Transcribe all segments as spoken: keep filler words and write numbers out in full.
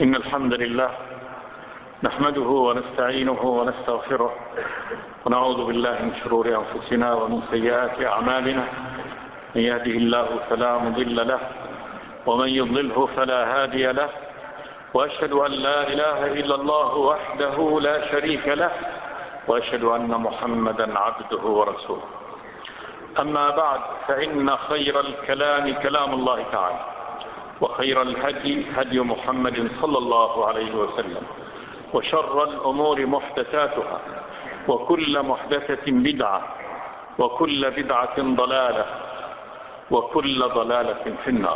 إن الحمد لله نحمده ونستعينه ونستغفره ونعوذ بالله من شرور أنفسنا ومن سيئات أعمالنا. من يهده الله فلا مضل له ومن يضلله فلا هادي له، وأشهد أن لا إله إلا الله وحده لا شريك له، وأشهد أن محمدا عبده ورسوله. أما بعد، فإن خير الكلام كلام الله تعالى، وخير الهدي هدي محمد صلى الله عليه وسلم، وشر الأمور محدثاتها، وكل محدثة بدعة، وكل بدعة ضلالة، وكل ضلالة في النار.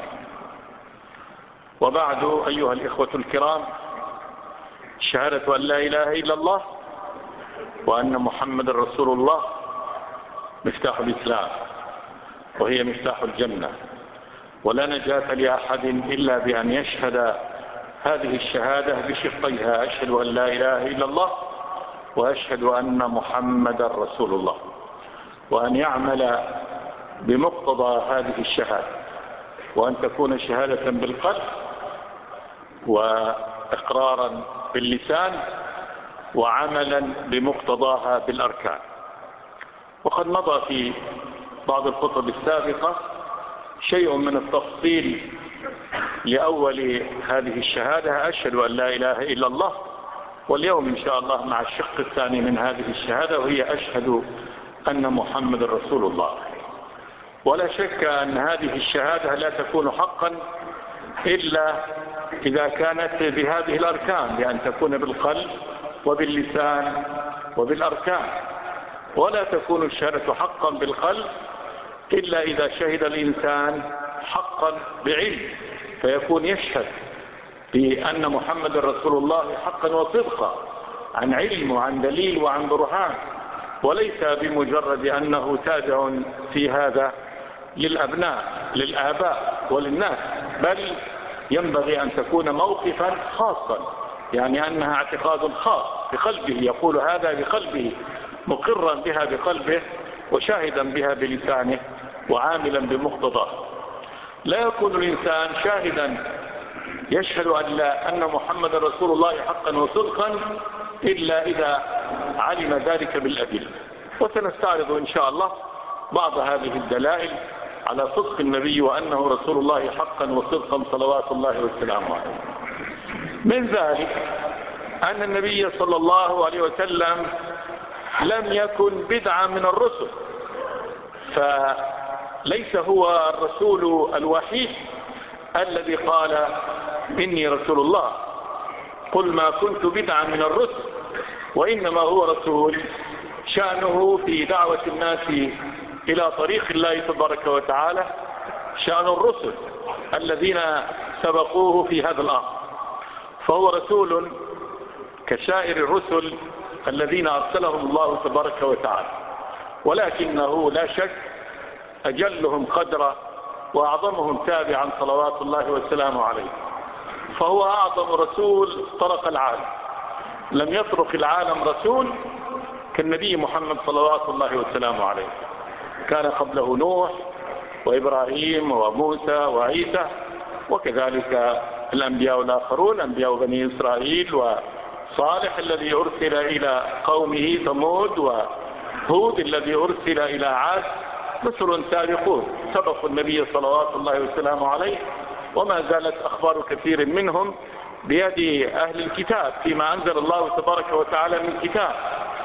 وبعد، أيها الإخوة الكرام، شهادة أن لا إله إلا الله وأن محمد رسول الله مفتاح الإسلام، وهي مفتاح الجنة، ولا نجاة لأحد إلا بأن يشهد هذه الشهادة بشقيها: أشهد أن لا إله إلا الله وأشهد أن محمد رسول الله، وأن يعمل بمقتضى هذه الشهادة، وأن تكون شهادة بالقلب وإقرارا باللسان وعملا بمقتضاها بالأركان. وقد مضى في بعض الخطب السابقة شيء من التفصيل لأول هذه الشهادة: أشهد أن لا إله إلا الله. واليوم إن شاء الله مع الشق الثاني من هذه الشهادة، وهي أشهد أن محمد رسول الله. ولا شك أن هذه الشهادة لا تكون حقا إلا إذا كانت بهذه الأركان، بأن تكون بالقلب وباللسان وبالأركان. ولا تكون الشهادة حقا بالقلب إلا إذا شهد الإنسان حقا بعلم، فيكون يشهد بأن محمد رسول الله حقا وصدقا عن علم وعن دليل وعن برهان، وليس بمجرد أنه تابع في هذا للأبناء للآباء وللناس، بل ينبغي أن تكون موقفا خاصا، يعني أنها اعتقاد خاص بقلبه، يقول هذا بقلبه، مقرا بها بقلبه وشاهدا بها بلسانه وعاملا بمقتضاه. لا يكون الإنسان شاهدا يشهد أن, لا أن محمد رسول الله حقا وصدقا إلا إذا علم ذلك بالأدلة. وسنستعرض إن شاء الله بعض هذه الدلائل على صدق النبي وأنه رسول الله حقا وصدقا صلوات الله وسلامه عليه. من ذلك أن النبي صلى الله عليه وسلم لم يكن بدعا من الرسل، فليس هو الرسول الوحيد الذي قال إني رسول الله: قل ما كنت بدعا من الرسل، وإنما هو رسول شأنه في دعوة الناس إلى طريق الله تبارك وتعالى شأن الرسل الذين سبقوه في هذا الأمر، فهو رسول كسائر الرسل الذين أرسلهم الله تبارك وتعالى، ولكنه لا شك أجلهم قدرا وأعظمهم تابعا صلوات الله وسلامه عليه. فهو أعظم رسول طرق العالم، لم يطرق العالم رسول كالنبي محمد صلوات الله وسلامه عليه. كان قبله نوح وإبراهيم وموسى وعيسى، وكذلك الأنبياء الآخرون، أنبياء بني إسرائيل وصالح الذي أرسل إلى قومه ثمود، وهود الذي أرسل إلى عاد. رسل سابقون سبقوا النبي صلوات الله وسلامه عليه، وما زالت أخبار كثير منهم بيد أهل الكتاب فيما أنزل الله تبارك وتعالى من كتاب.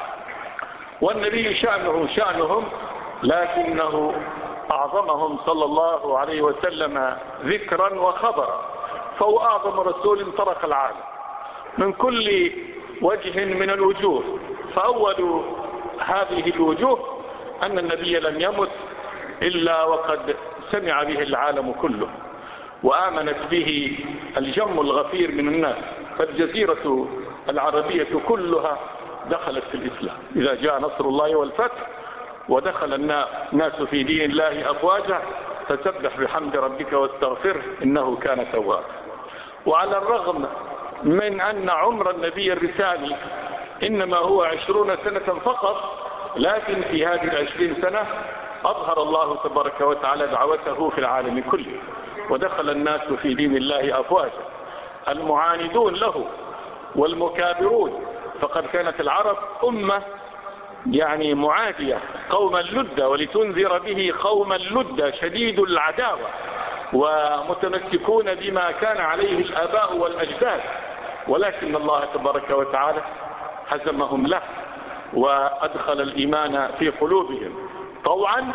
والنبي شأنه شأنهم، لكنه أعظمهم صلى الله عليه وسلم ذكرا وخبرا، فهو أعظم رسول طرق العالم من كل وجه من الوجوه. فأول هذه الوجوه أن النبي لم يمت إلا وقد سمع به العالم كله، وآمنت به الجم الغفير من الناس، فالجزيرة العربية كلها دخلت في الإسلام إذا جاء نصر الله والفتح، ودخل الناس في دين الله أفواجا، فسبح بحمد ربك واستغفره إنه كان توابا. وعلى الرغم من أن عمر النبي الرسالي إنما هو عشرون سنة فقط، لكن في هذه العشرين سنة أظهر الله تبارك وتعالى دعوته في العالم كله، ودخل الناس في دين الله أفواجا. المعاندون له والمكابرون، فقد كانت العرب أمة يعني معادية قوما لدا، ولتنذر به قوما لدا شديد العداوة ومتمسكون بما كان عليه الآباء والأجداد، ولكن الله تبارك وتعالى هزمهم له وأدخل الإيمان في قلوبهم طوعا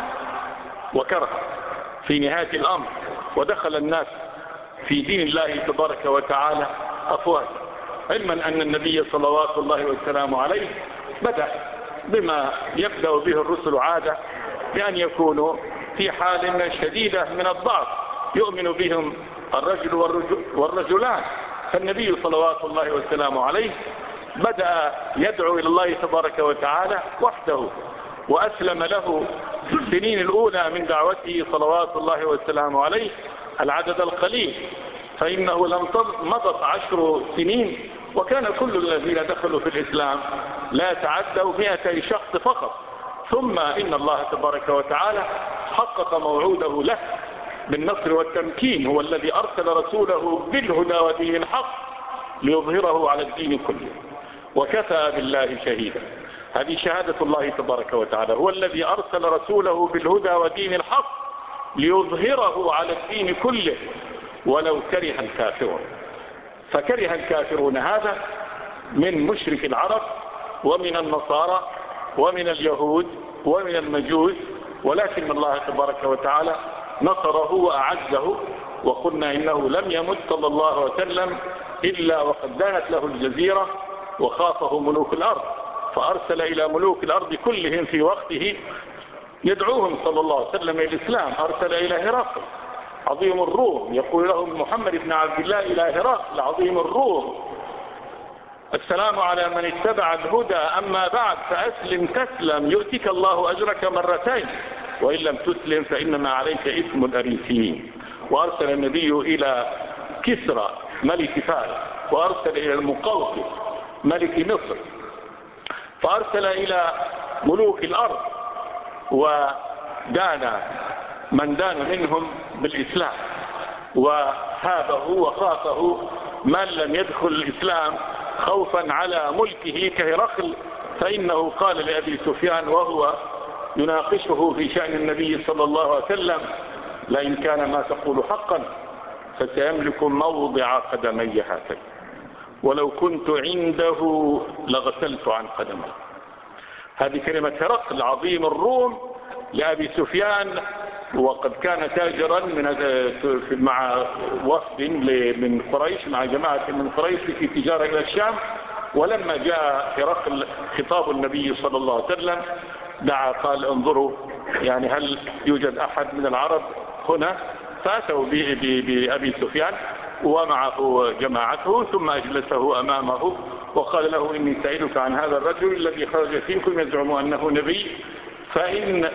وكرها في نهاية الأمر، ودخل الناس في دين الله تبارك وتعالى أفواجا، علما أن النبي صلوات الله وسلامه عليه بدأ بما يبدأ به الرسل عادة، بأن يكونوا في حال شديدة من الضعف يؤمن بهم الرجل والرجلان. فالنبي صلوات الله وسلامه عليه بدأ يدعو إلى الله تبارك وتعالى وحده، وأسلم له في السنين الأولى من دعوته صلوات الله وسلامه عليه العدد القليل، فإنه لم مضت عشر سنين وكان كل الذين دخلوا في الإسلام لا تعدوا مئتي شخص فقط، ثم إن الله تبارك وتعالى حقق موعوده له بالنصر والتمكين، هو الذي أرسل رسوله بالهدى ودين الحق ليظهره على الدين كله، وكفى بالله شهيدا. هذه شهادة الله تبارك وتعالى، هو الذي أرسل رسوله بالهدى ودين الحق ليظهره على الدين كله ولو كره الكافرون. فكره الكافرون هذا من مشرك العرب ومن النصارى ومن اليهود ومن المجوس، ولكن الله تبارك وتعالى نصره وأعزه، وقلنا إنه لم يمت صلى الله عليه وسلم إلا وقد دانت له الجزيرة وخافه ملوك الأرض، فأرسل إلى ملوك الأرض كلهم في وقته يدعوهم صلى الله عليه وسلم إلى الإسلام. أرسل إلى هرقل عظيم الروم يقول لهم محمد بن عبد الله إلى هرقل عظيم الروم: السلام على من اتبع الهدى، أما بعد فأسلم تسلم يؤتك الله أجرك مرتين، وإن لم تسلم فإنما عليك إثم الأريسيين. وأرسل النبي إلى كسرى ملك فارس، وأرسل إلى المقوقس ملك مصر، فأرسل إلى ملوك الأرض، ودان من دان منهم بالإسلام، وهابه وخافه من لم يدخل الإسلام خوفا على ملكه كهرقل، فإنه قال لأبي سفيان وهو يناقشه في شأن النبي صلى الله عليه وسلم: لئن كان ما تقول حقا فسيملك موضع قدمي هاتين، ولو كنت عنده لغسلت عن قدمي. هذه كلمة هرقل عظيم الروم لأبي سفيان، وقد كان تاجرا من مع وفد من قريش، مع جماعة من قريش في تجارة إلى الشام، ولما جاء هرقل خطاب النبي صلى الله عليه وسلم دعا قال: انظروا يعني هل يوجد أحد من العرب هنا؟ فأتوا بأبي سفيان ومعه جماعته، ثم أجلسه أمامه وقال له: إني سائلك عن هذا الرجل الذي خرج فيكم يزعم أنه نبي، فإن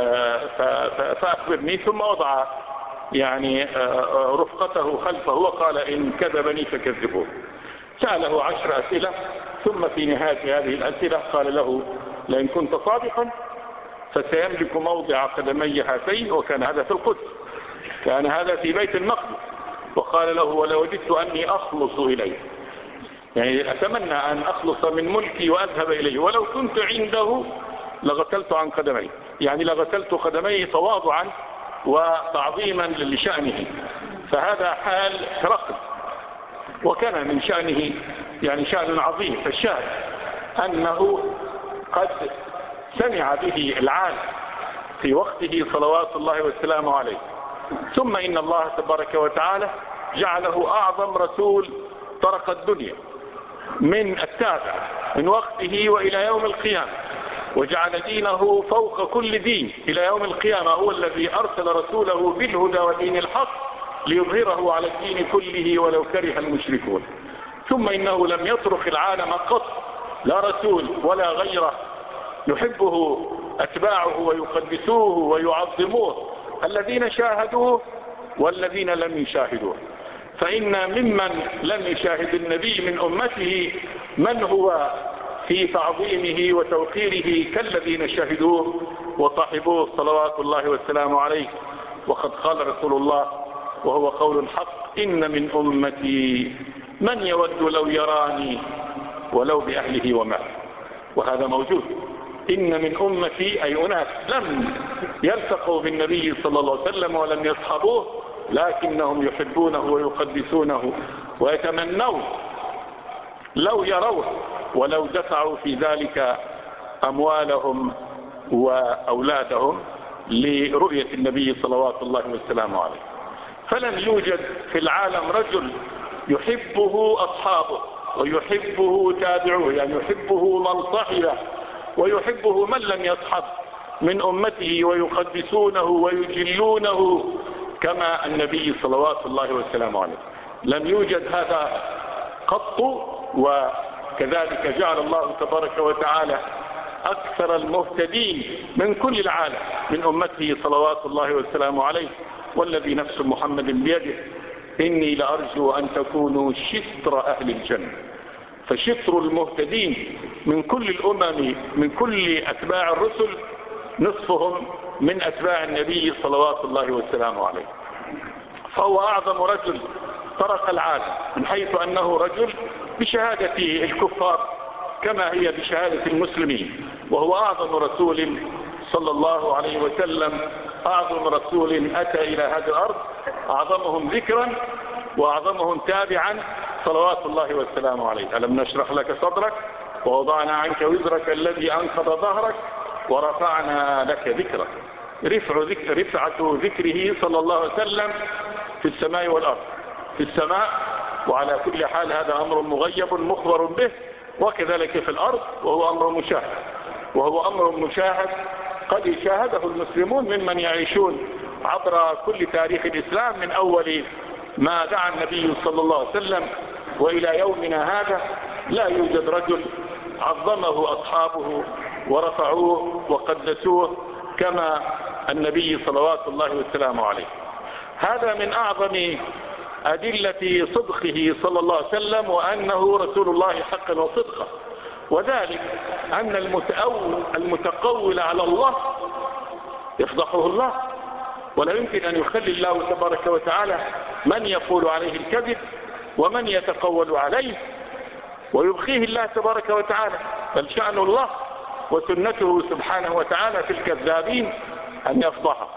فأخبرني. ثم وضع يعني رفقته خلفه وقال: إن كذبني فكذبوه. سأله عشر أسئلة، ثم في نهاية هذه الأسئلة قال له: لئن كنت صادقا فسيملك موضع قدمي هاتين. وكان هذا في القدس، كان هذا في بيت المقدس. وقال له: ولو وجدت أني أخلص إليه، يعني أتمنى أن أخلص من ملكي وأذهب إليه، ولو كنت عنده لغسلت عن قدمي، يعني لغسلت قدمي تواضعا وتعظيما لشأنه. فهذا حال هرقل، وكان من شأنه يعني شأن عظيم. فالشاهد أنه قد سمع به العالم في وقته صلوات الله والسلام عليه، ثم إن الله تبارك وتعالى جعله أعظم رسول طرق الدنيا من التابع من وقته وإلى يوم القيامة، وجعل دينه فوق كل دين إلى يوم القيامة. هو الذي أرسل رسوله بالهدى ودين الحق ليظهره على الدين كله ولو كره المشركون. ثم إنه لم يترك العالم قط، لا رسول ولا غيره يحبه أتباعه ويقدسوه ويعظموه، الذين شاهدوه والذين لم يشاهدوه. فإن ممن لم يشاهد النبي من أمته من هو في تعظيمه وتوقيره كالذين شهدوه وصاحبوه صلوات الله والسلام عليه. وقد قال رسول الله وهو قول الحق: إن من أمتي من يود لو يراني ولو بأهله وماله. وهذا موجود. إن من أمتي أي أناس لم يلتقوا بالنبي صلى الله عليه وسلم ولم يصحبوه، لكنهم يحبونه ويقدسونه ويتمنون لو يروه ولو دفعوا في ذلك أموالهم وأولادهم لرؤية النبي صلوات الله وسلامه عليه. فلن يوجد في العالم رجل يحبه أصحابه ويحبه تابعوه، يعني يحبه من صحبه ويحبه من لم يصحب من أمته ويقدسونه ويجلونه كما النبي صلوات الله وسلامه عليه. لم يوجد هذا قط. وكذلك جعل الله تبارك وتعالى أكثر المهتدين من كل العالم من أمته صلوات الله وسلامه عليه. والذي نفس محمد بيده إني لأرجو أن تكونوا شطر أهل الجنة. فشطر المهتدين من كل الأمم من كل أتباع الرسل نصفهم من أتباع النبي صلوات الله وسلامه عليه. فهو أعظم رجل طرق العالم من حيث أنه رجل بشهادة الكفار كما هي بشهادة المسلمين، وهو أعظم رسول صلى الله عليه وسلم، أعظم رسول أتى إلى هذه الأرض، أعظمهم ذكرا وأعظمهم تابعا صلوات الله والسلام عليه. ألم نشرح لك صدرك ووضعنا عنك وزرك الذي أنقض ظهرك ورفعنا لك ذكرك. رفع ذكر رفعة ذكره صلى الله عليه وسلم في السماء والأرض. في السماء وعلى كل حال هذا أمر مغيب مخبر به، وكذلك في الأرض وهو أمر مشاهد، وهو أمر مشاهد قد شاهده المسلمون ممن يعيشون عبر كل تاريخ الإسلام من أول ما دعا النبي صلى الله عليه وسلم وإلى يومنا هذا. لا يوجد رجل عظمه أصحابه ورفعوه وقدسوه كما النبي صلوات الله والسلام عليه. هذا من أعظم أدلة صدقه صلى الله عليه وسلم وأنه رسول الله حقا وصدقا. وذلك أن المتأول المتقول على الله يفضحه الله، ولا يمكن أن يخلي الله تبارك وتعالى من يقول عليه الكذب ومن يتقول عليه ويبخيه الله تبارك وتعالى. بل شأن الله وسنته سبحانه وتعالى في الكذابين أن يفضحه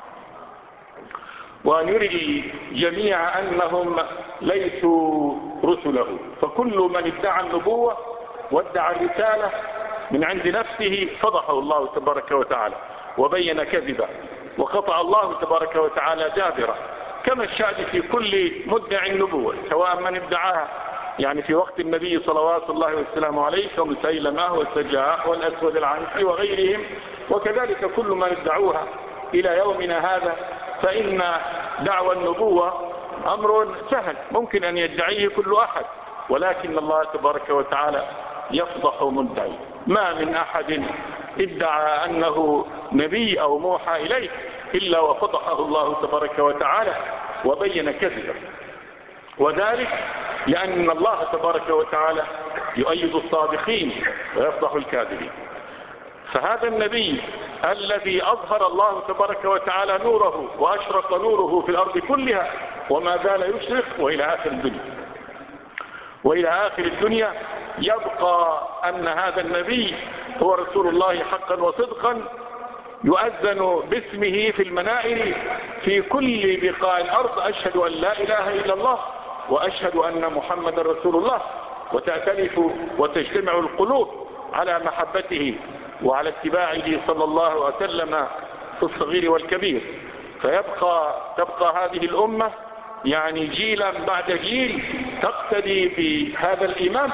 وأن يري الجميع أنهم ليسوا رسله. فكل من ادعى النبوة وادعى الرسالة من عند نفسه فضحه الله تبارك وتعالى وبين كذبه، وقطع الله تبارك وتعالى دابره. كما الشأن في كل مدعي النبوة سواء من ادعاها يعني في وقت النبي صلوات الله والسلام عليه كمسيلمة والسجاء والأسود العنسي وغيرهم، وكذلك كل من ادعوها إلى يومنا هذا. فإن دعوى النبوة أمر سهل ممكن أن يدعيه كل أحد، ولكن الله تبارك وتعالى يفضح مدعي. ما من أحد ادعى أنه نبي أو موحى إليه إلا وفضحه الله تبارك وتعالى وبين كذبه. وذلك لأن الله تبارك وتعالى يؤيد الصادقين ويفضح الكاذبين. فهذا النبي الذي أظهر الله تبارك وتعالى نوره وأشرق نوره في الأرض كلها وما زال يشرق وإلى آخر الدنيا وإلى آخر الدنيا يبقى أن هذا النبي هو رسول الله حقا وصدقا، يؤذن باسمه في المنائر في كل بقاع الأرض: أشهد أن لا إله إلا الله وأشهد أن محمد رسول الله. وتأتلف وتجتمع القلوب على محبته وعلى اتباعه صلى الله عليه وسلم في الصغير والكبير. فيبقى تبقى هذه الأمة يعني جيلا بعد جيل تقتدي بهذا الإمام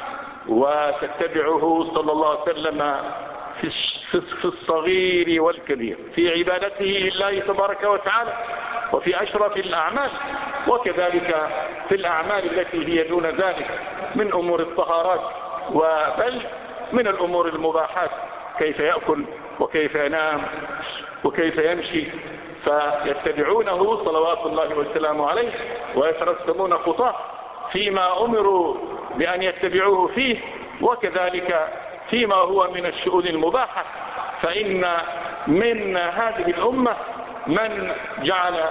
وتتبعه صلى الله عليه وسلم في الصغير والكبير، في عبادته لله تبارك وتعالى وفي أشرف الأعمال، وكذلك في الأعمال التي هي دون ذلك من أمور الطهارات وبل من الأمور المباحات، كيف يأكل وكيف ينام وكيف يمشي. فيتبعونه صلوات الله والسلام عليه ويترسمون خطاه فيما أمروا بأن يتبعوه فيه، وكذلك فيما هو من الشؤون المباحة. فإن من هذه الأمة من جعل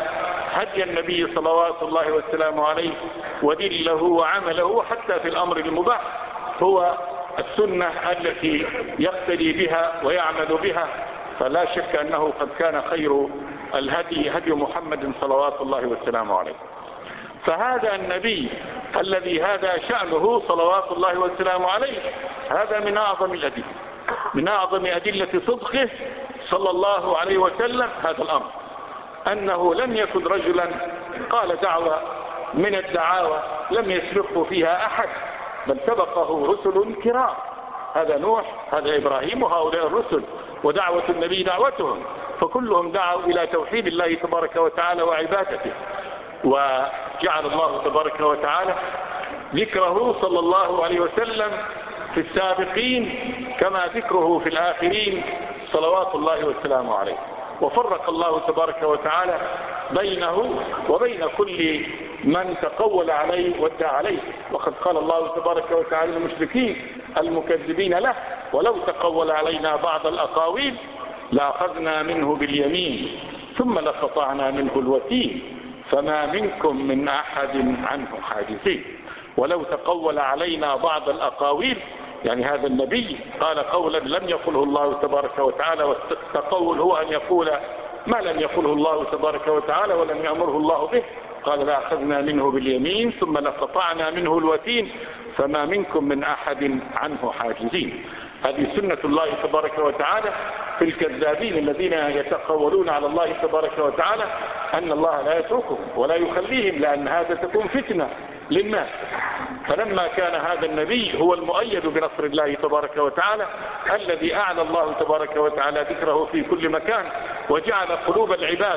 هدي النبي صلوات الله والسلام عليه ودله وعمله حتى في الأمر المباح هو السنة التي يقتدي بها ويعمل بها. فلا شك أنه قد كان خير الهدي هدي محمد صلوات الله والسلام عليه. فهذا النبي الذي هذا شأنه صلوات الله والسلام عليه هذا من أعظم الأدلة من أعظم أدلة صدقه صلى الله عليه وسلم هذا الأمر، أنه لم يكن رجلا قال دعوة من الدعاوى لم يسبقه فيها أحد، بل سبقه رسل كرام، هذا نوح هذا إبراهيم وهؤلاء الرسل، ودعوة النبي دعوتهم، فكلهم دعوا إلى توحيد الله تبارك وتعالى وعبادته. وجعل الله تبارك وتعالى ذكره صلى الله عليه وسلم في السابقين كما ذكره في الآخرين صلوات الله والسلام عليه. وفرق الله تبارك وتعالى بينه وبين كل من تقول عليه وادعى عليه. وقد قال الله تبارك وتعالى للمشركين المكذبين له ولو تقول علينا بعض الأقاويل لأخذنا منه باليمين ثم لقطعنا منه الوتين فما منكم من أحد عنه حاجزين. ولو تقول علينا بعض الأقاويل يعني هذا النبي قال قولا لم يقله الله تبارك وتعالى، والتقول هو أن يقول ما لم يقله الله تبارك وتعالى ولم يأمره الله به. قال لأخذنا منه باليمين ثم لقطعنا منه الوتين فما منكم من أحد عنه حاجزين. هذه سنة الله تبارك وتعالى في الكذابين الذين يتقولون على الله تبارك وتعالى أن الله لا يتركهم ولا يخليهم، لأن هذا تكون فتنة للناس. فلما كان هذا النبي هو المؤيد بنصر الله تبارك وتعالى الذي أعلى الله تبارك وتعالى ذكره في كل مكان وجعل قلوب العباد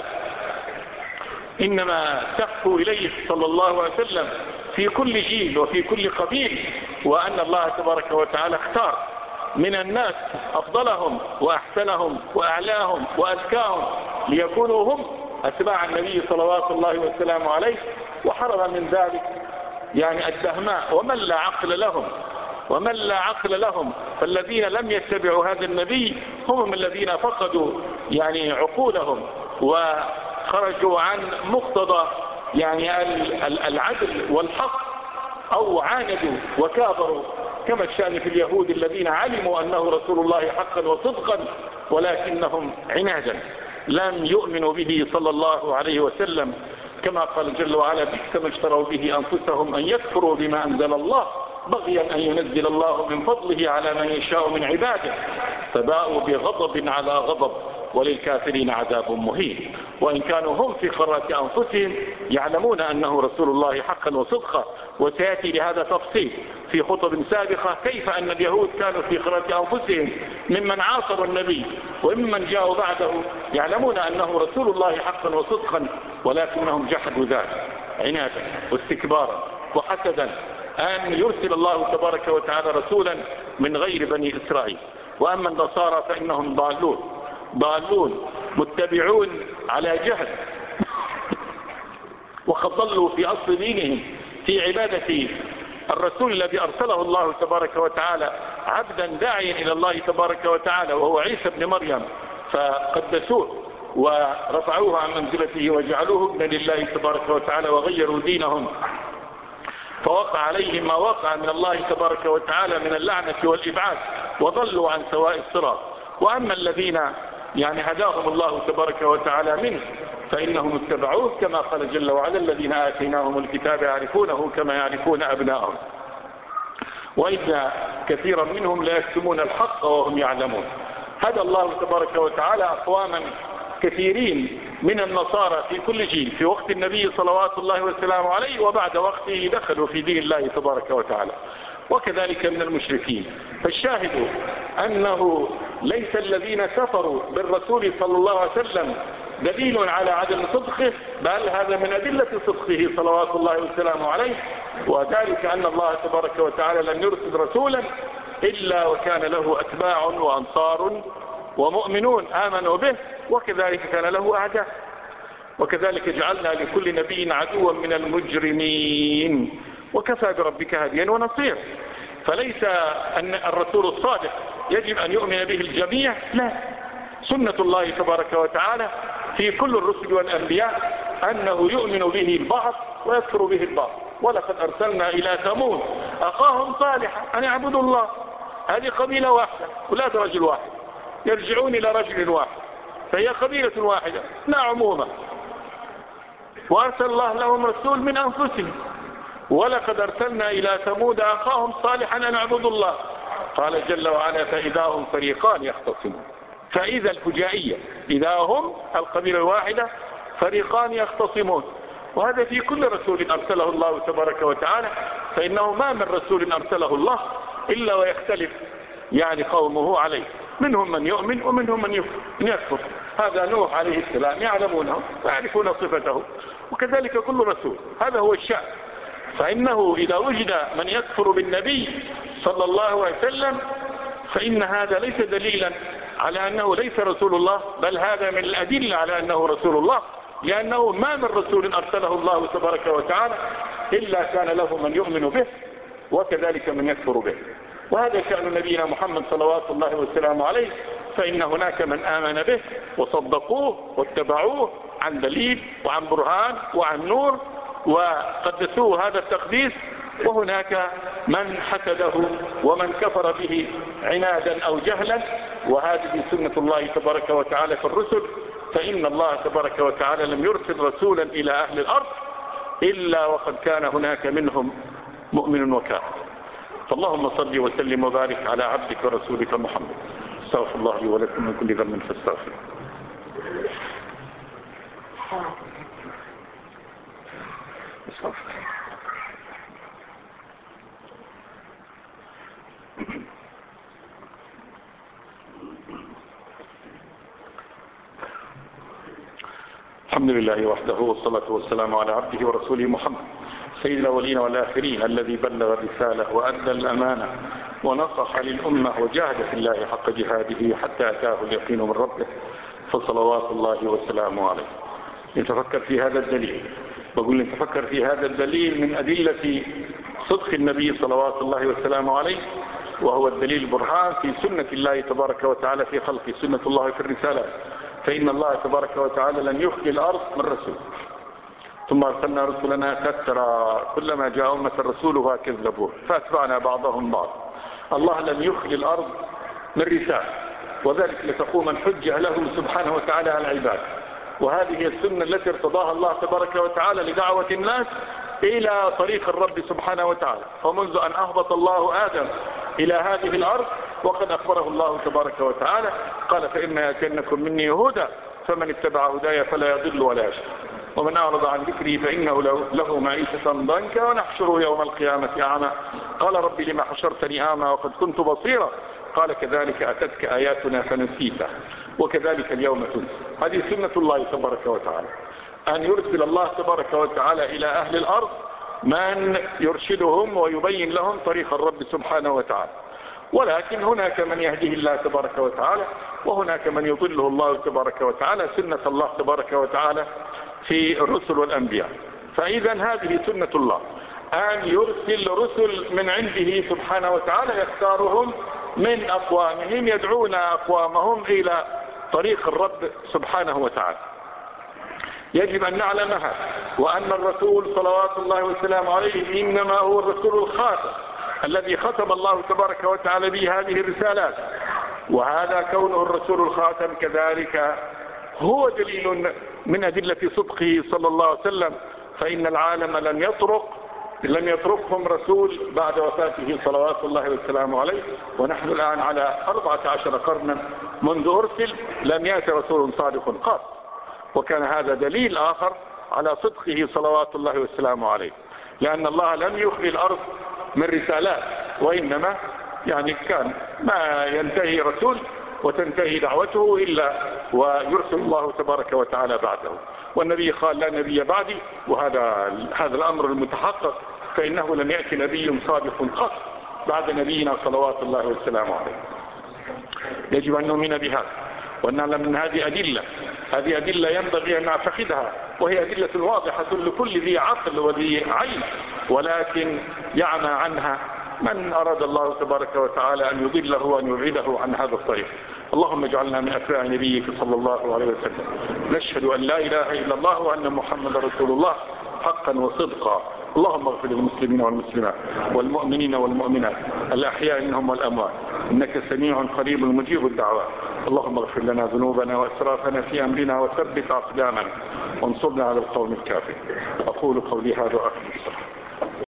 إنما تخفو إليه صلى الله عليه وسلم في كل جيل وفي كل قبيل، وأن الله تبارك وتعالى اختار من الناس أفضلهم وأحسنهم وأعلاهم وأذكاهم ليكونوا هم أتباع النبي صلوات الله والسلام عليه، وحرم من ذلك يعني الدهماء ومن لا عقل لهم ومن لا عقل لهم. فالذين لم يتبعوا هذا النبي هم الذين فقدوا يعني عقولهم وخرجوا عن مقتضى يعني العدل والحق أو عاندوا وكابروا، كما الشأن في اليهود الذين علموا أنه رسول الله حقا وصدقا ولكنهم عنادا لم يؤمنوا به صلى الله عليه وسلم، كما قال جل وعلا بئس ما اشتروا به أنفسهم أن يكفروا بما أنزل الله بغيا أن ينزل الله من فضله على من يشاء من عباده فباءوا بغضب على غضب وللكافرين عذاب مهين. وإن كانوا هم في قرة أنفسهم يعلمون أنه رسول الله حقا وصدقا، وسيأتي لهذا تفصيل في خطب سابقة كيف أن اليهود كانوا في قرة أنفسهم ممن عاصروا النبي وممن جاءوا بعده يعلمون أنه رسول الله حقا وصدقا، ولكنهم جحدوا ذلك عنادا واستكبارا وحسدا أن يرسل الله تبارك وتعالى رسولا من غير بني إسرائيل. وأما النصارى فإنهم ضالون ضالون متبعون على جهل، وقد ضلوا في أصل دينهم في عبادة الرسول الذي أرسله الله تبارك وتعالى عبدا داعيا إلى الله تبارك وتعالى وهو عيسى بن مريم، فقدسوه ورفعوه عن منزلته وجعلوه ابنا لله تبارك وتعالى وغيروا دينهم، فوقع عليهم ما وقع من الله تبارك وتعالى من اللعنة والإبعاد وضلوا عن سواء الصراط. وأما الذين يعني هداهم الله تبارك وتعالى منه فإنهم اتبعوه كما قال جل وعلا الذين آتيناهم الكتاب يعرفونه كما يعرفون أبناءهم وإن كثيرا منهم لا يكتمون الحق وهم يعلمون. هدى الله تبارك وتعالى أقواما كثيرين من النصارى في كل جيل في وقت النبي صلوات الله والسلام عليه وبعد وقته دخلوا في دين الله تبارك وتعالى، وكذلك من المشركين. فالشاهد أنه ليس الذين كفروا بالرسول صلى الله عليه وسلم دليل على عدم صدقه، بل هذا من أدلة صدقه صلوات الله والسلام عليه، وذلك أن الله تبارك وتعالى لم يرسل رسولا إلا وكان له أتباع وأنصار ومؤمنون آمنوا به، وكذلك كان له أعداء، وكذلك جعلنا لكل نبي عدوا من المجرمين وكفى بربك هاديا ونصير. فليس أن الرسول الصادق يجب أن يؤمن به الجميع، لا، سنة الله تبارك وتعالى في كل الرسل والأنبياء أنه يؤمن به البعض ويكفر به البعض. ولقد أرسلنا إلى ثمود أخاهم صالحا أن اعبدوا الله. هذه قبيلة واحدة، أولاد رجل واحد يرجعون إلى رجل واحد، فهي قبيلة واحدة لا عموما. وأرسل الله لهم رسول من أنفسهم. ولقد أرسلنا إلى ثمود أخاهم صالحا أن اعبدوا الله. قال جل وعلا فإذا هم فريقان يختصمون. فإذا الفجائية إذا هم القبيلة الواحدة فريقان يختصمون. وهذا في كل رسول أرسله الله تبارك وتعالى، فإنه ما من رسول أرسله الله إلا ويختلف يعني قومه عليه، منهم من يؤمن ومنهم من يكفر. هذا نوح عليه السلام يعلمونه ويعرفون صفته، وكذلك كل رسول. هذا هو الشأن. فإنه إذا وجد من يكفر بالنبي صلى الله عليه وسلم فإن هذا ليس دليلا على أنه ليس رسول الله، بل هذا من الأدلة على أنه رسول الله، لأنه ما من رسول أرسله الله تبارك وتعالى إلا كان له من يؤمن به وكذلك من يكفر به. وهذا شأن نبينا محمد صلوات الله وسلامه عليه. فإن هناك من آمن به وصدقوه واتبعوه عن دليل وعن برهان وعن نور وقدسوه هذا التقديس، وهناك من حسده ومن كفر به عنادا أو جهلا. وهذه سنة الله تبارك وتعالى في الرسل. فإن الله تبارك وتعالى لم يرسل رسولا إلى أهل الأرض إلا وقد كان هناك منهم مؤمن وكافر. فاللهم صل وسلم وبارك على عبدك ورسولك محمد. استغفر الله لي ولكم من كل ذنب فاستغفروه. الحمد لله وحده والصلاة والسلام على عبده ورسوله محمد سيد الأولين والآخرين الذي بلغ الرسالة وأدى الأمانة ونصح للأمة وجاهد في الله حق جهاده حتى أتاه اليقين من ربه، فصلوات الله وسلامه عليه. نتفكر في هذا الدليل، بقول نتفكر في هذا الدليل من أدلة صدق النبي صلوات الله وسلامه عليه، وهو الدليل البرهان في سنة الله تبارك وتعالى في خلقه، سنة الله في الرسالة. فإن الله تبارك وتعالى لن يخلي الأرض من رسول، ثم أرسلنا رسلنا كثرا كلما جاء أمة رسولها كذبوه فأتبعنا بعضهم بعض. الله لم يخلي الأرض من رسالة، وذلك لتقوم الحجة له سبحانه وتعالى على العباد. وهذه هي السنة التي ارتضاها الله تبارك وتعالى لدعوة الناس إلى طريق الرب سبحانه وتعالى. فمنذ أن أهبط الله آدم إلى هذه الأرض وقد أخبره الله تبارك وتعالى قال فإما يأتينكم مني هدى فمن اتبع هدايا فلا يضل ولا يشقى ومن أعرض عن ذكري فإنه له معيشة ضنكا ونحشره يوم القيامة أعمى قال ربي لما حشرتني أعمى وقد كنت بصيرا قال كذلك أتتك آياتنا فنسيتها وكذلك اليوم تنسى. هذه سنة الله تبارك وتعالى، أن يرسل الله تبارك وتعالى إلى أهل الأرض من يرشدهم ويبين لهم طريق الرب سبحانه وتعالى. ولكن هناك من يهديه الله تبارك وتعالى وهناك من يضله الله تبارك وتعالى، سنة الله تبارك وتعالى في الرسل والأنبياء. فإذا هذه سنة الله أن يرسل رسل من عنده سبحانه وتعالى يختارهم من أقوامهم يدعون أقوامهم إلى طريق الرب سبحانه وتعالى. يجب أن نعلم هذا، وأن الرسول صلوات الله وسلامه عليه إنما هو الرسول الخاتم الذي ختم الله تبارك وتعالى به هذه الرسالات. وهذا كونه الرسول الخاتم كذلك هو دليل من أدلة صدقه صلى الله عليه وسلم. فإن العالم لن يطرق لم يتركهم رسول بعد وفاته صلوات الله وسلامه عليه، ونحن الآن على أربعة عشر قرنا منذ أرسل لم يأتي رسول صادق قط. وكان هذا دليل آخر على صدقه صلوات الله وسلامه عليه، لأن الله لم يخلي الأرض من رسالات، وإنما يعني كان ما ينتهي رسول وتنتهي دعوته إلا ويرسل الله تبارك وتعالى بعده. والنبي قال لا نبي بعدي، وهذا هذا الأمر المتحقق، فإنه لم يأتي نبي صادق قط بعد نبينا صلوات الله وسلامه عليه. يجب أن نؤمن بهذا وأن نعلم من هذه أدلة هذه أدلة ينبغي أن نعتقدها، وهي أدلة واضحة لكل ذي عقل وذي عين، ولكن يعمى عنها من أراد الله تبارك وتعالى أن يضله وأن يبعده عن هذا الطريق. اللهم اجعلنا من أتباع نبيك صلى الله عليه وسلم. نشهد أن لا إله إلا الله وأن محمد رسول الله حقا وصدقا. اللهم اغفر للمسلمين والمسلمات والمؤمنين والمؤمنات الأحياء منهم والأموات، إنك سميع قريب مجيب الدعوات. اللهم اغفر لنا ذنوبنا وإسرافنا في أمرنا وثبت أقدامنا وانصرنا على القوم الكافرين. أقول قولي هذا وأخي الصلاة.